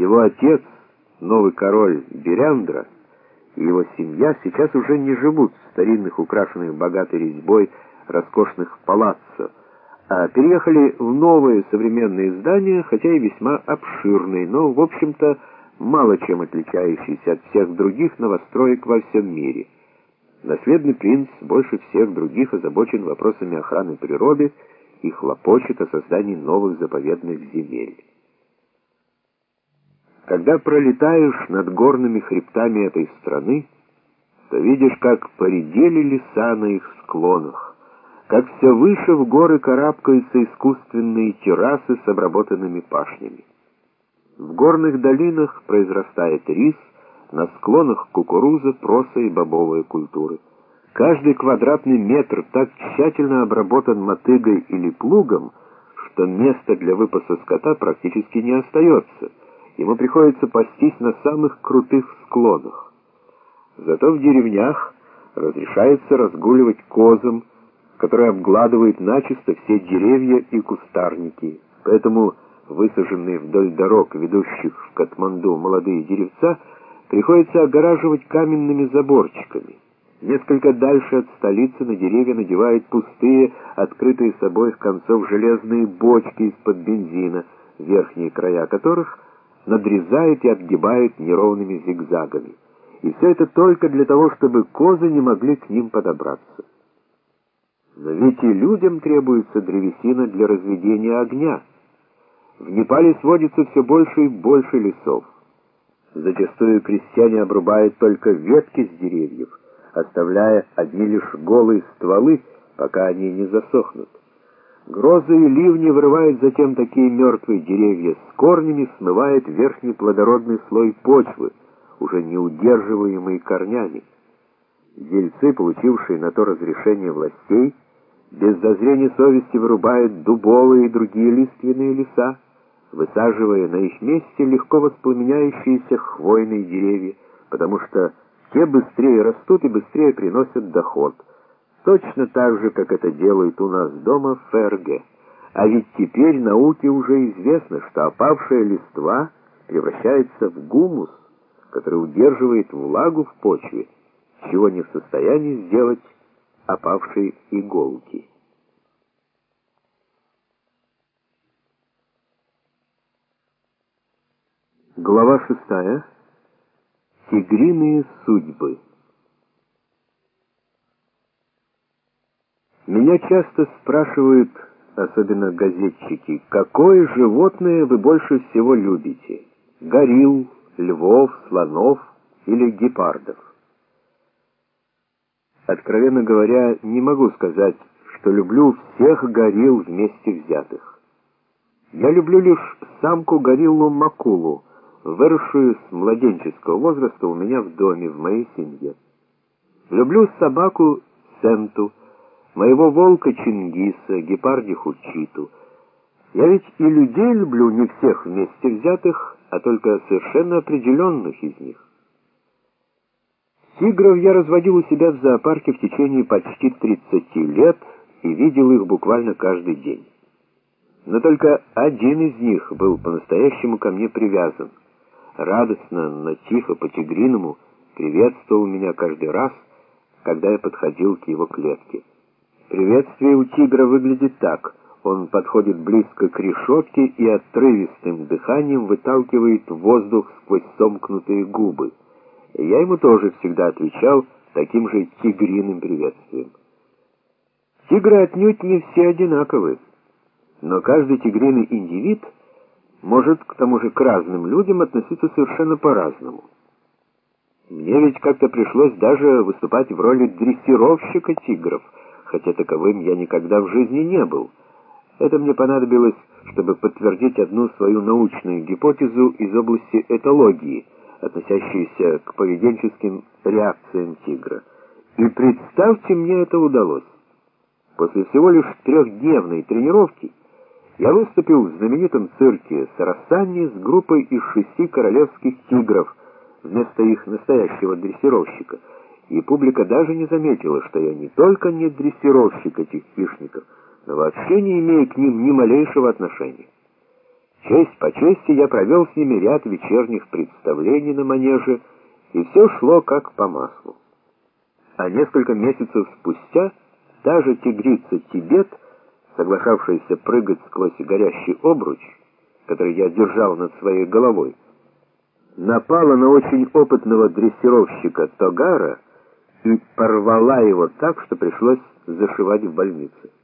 Его отец, новый король Беряндра, и его семья сейчас уже не живут в старинных, украшенных богатой резьбой, роскошных палаццо, а переехали в новые современные здания, хотя и весьма обширные, но, в общем-то, мало чем отличающиеся от всех других новостроек во всем мире. Наследный принц больше всех других озабочен вопросами охраны природы и хлопочет о создании новых заповедных земель. Когда пролетаешь над горными хребтами этой страны, то видишь, как поредели леса на их склонах, как все выше в горы карабкаются искусственные террасы с обработанными пашнями. В горных долинах произрастает рис, на склонах кукуруза, проса и бобовые культуры. Каждый квадратный метр так тщательно обработан мотыгой или плугом, что места для выпаса скота практически не остается. Ему приходится пастись на самых крутых склонах. Зато в деревнях разрешается разгуливать козам, которые обгладывают начисто все деревья и кустарники. Поэтому высаженные вдоль дорог, ведущих в Катманду, молодые деревца приходится огораживать каменными заборчиками. Несколько дальше от столицы на деревья надевают пустые, открытые с обоих концов железные бочки из-под бензина, верхние края которых надрезают и отгибают неровными зигзагами. И все это только для того, чтобы козы не могли к ним подобраться. Но ведь и людям требуется древесина для разведения огня. В Непале сводится все больше и больше лесов. Зачастую крестьяне обрубают только ветки с деревьев, оставляя одни лишь голые стволы, пока они не засохнут. Грозы и ливни вырывают затем такие мертвые деревья с корнями, смывает верхний плодородный слой почвы, уже не удерживаемый корнями. Дельцы, получившие на то разрешение властей, без зазрения совести вырубают дубовые и другие лиственные леса, высаживая на их месте легко воспламеняющиеся хвойные деревья, потому что те быстрее растут и быстрее приносят доход. Точно так же, как это делают у нас дома в Ферге. А ведь теперь науке уже известно, что опавшая листва превращается в гумус, который удерживает влагу в почве, чего не в состоянии сделать опавшие иголки. Глава 6. Тигриные судьбы. Меня часто спрашивают, особенно газетчики, какое животное вы больше всего любите? Горилл, львов, слонов или гепардов? Откровенно говоря, не могу сказать, что люблю всех горилл вместе взятых. Я люблю лишь самку гориллу Макулу, выросшую с младенческого возраста у меня в доме, в моей семье. Люблю собаку Сенту, моего волка Чингиса, гепардиху Читу. Я ведь и людей люблю не всех вместе взятых, а только совершенно определенных из них. Тигров я разводил у себя в зоопарке в течение почти 30 лет и видел их буквально каждый день. Но только один из них был по-настоящему ко мне привязан. Радостно, но тихо, по-тигриному приветствовал меня каждый раз, когда я подходил к его клетке. Приветствие у тигра выглядит так. Он подходит близко к решетке и отрывистым дыханием выталкивает воздух сквозь сомкнутые губы. И я ему тоже всегда отвечал таким же тигриным приветствием. Тигры отнюдь не все одинаковы, но каждый тигриный индивид может к тому же к разным людям относиться совершенно по-разному. Мне ведь как-то пришлось даже выступать в роли дрессировщика тигров, хотя таковым я никогда в жизни не был. Это мне понадобилось, чтобы подтвердить одну свою научную гипотезу из области этологии, относящуюся к поведенческим реакциям тигра. И представьте, мне это удалось. После всего лишь 3-дневной тренировки я выступил в знаменитом цирке Сарасани с группой из 6 королевских тигров вместо их настоящего дрессировщика, и публика даже не заметила, что я не только не дрессировщик этих хищников, но вообще не имею к ним ни малейшего отношения. Честь по чести я провел с ними ряд вечерних представлений на манеже, и все шло как по маслу. А несколько месяцев спустя та же тигрица Тибет, соглашавшаяся прыгать сквозь горящий обруч, который я держал над своей головой, напала на очень опытного дрессировщика Тогара и порвала его так, что пришлось зашивать в больнице.